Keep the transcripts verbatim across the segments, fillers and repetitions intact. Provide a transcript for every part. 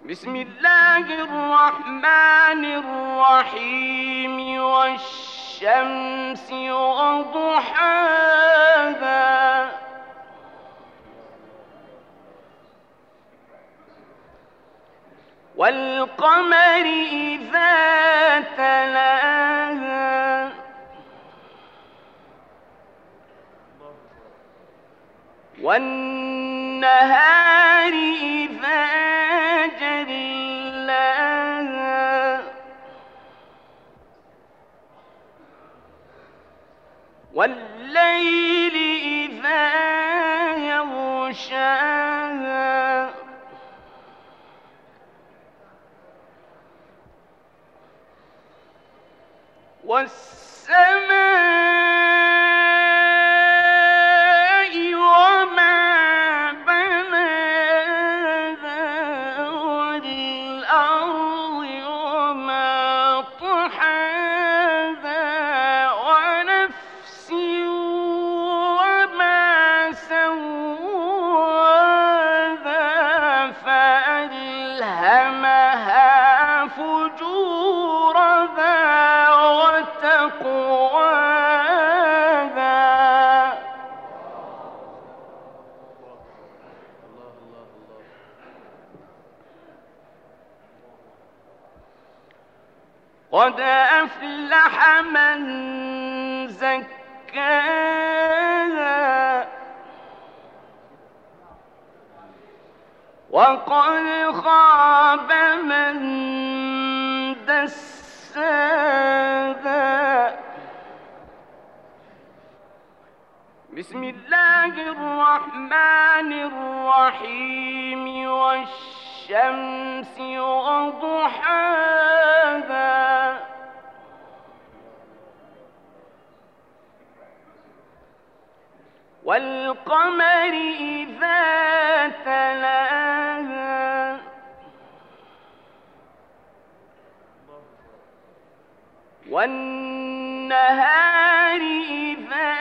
بسم الله الرحمن الرحيم والشمس وضحاها والقمر إذا تلاها والنهار إذا جلاها والليل إذا يغشاها والسماء وما بناها والأرض وما طحاها ونفس وما سواها فألهمها فجورها وتقواها قد أفلح من زكاها وقد خاب من دساها بسم الله الرحمن الرحيم والشمس وضحاها والقمر إذا تلاها والنهار إذا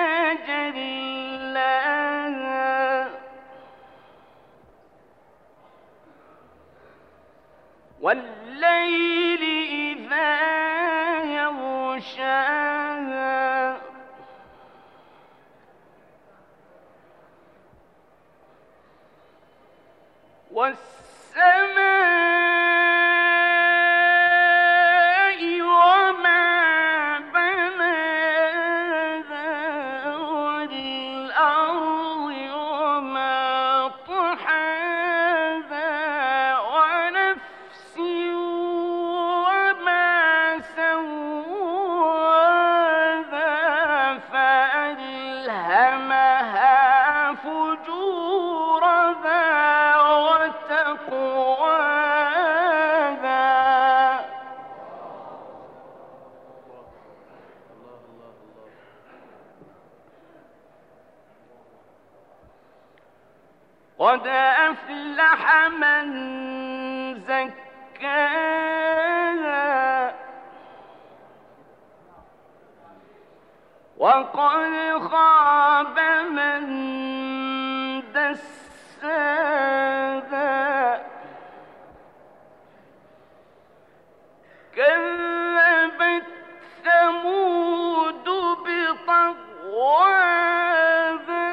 جلاها والليل إذا يغشاها والسماء وما بناها والأرض وما طحاها ونفس وما سواها فألهمها فجورها وتقواها قد أفلح من زكاها وقد خاب من دساها كذبت ثمود بطغواها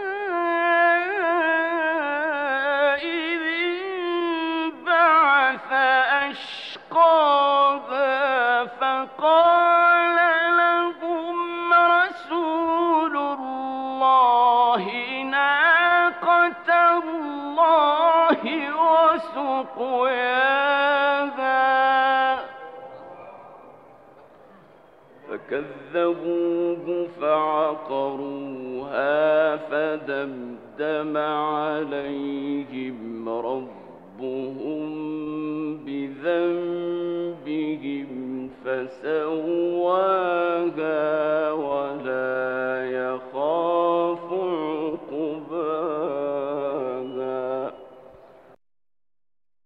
إذ انبعث أشقاها فقال لهم رسول الله ناقة الله وسقياها فكذبوه فعقروها فدمدم عليهم ربهم بذنبهم فسواها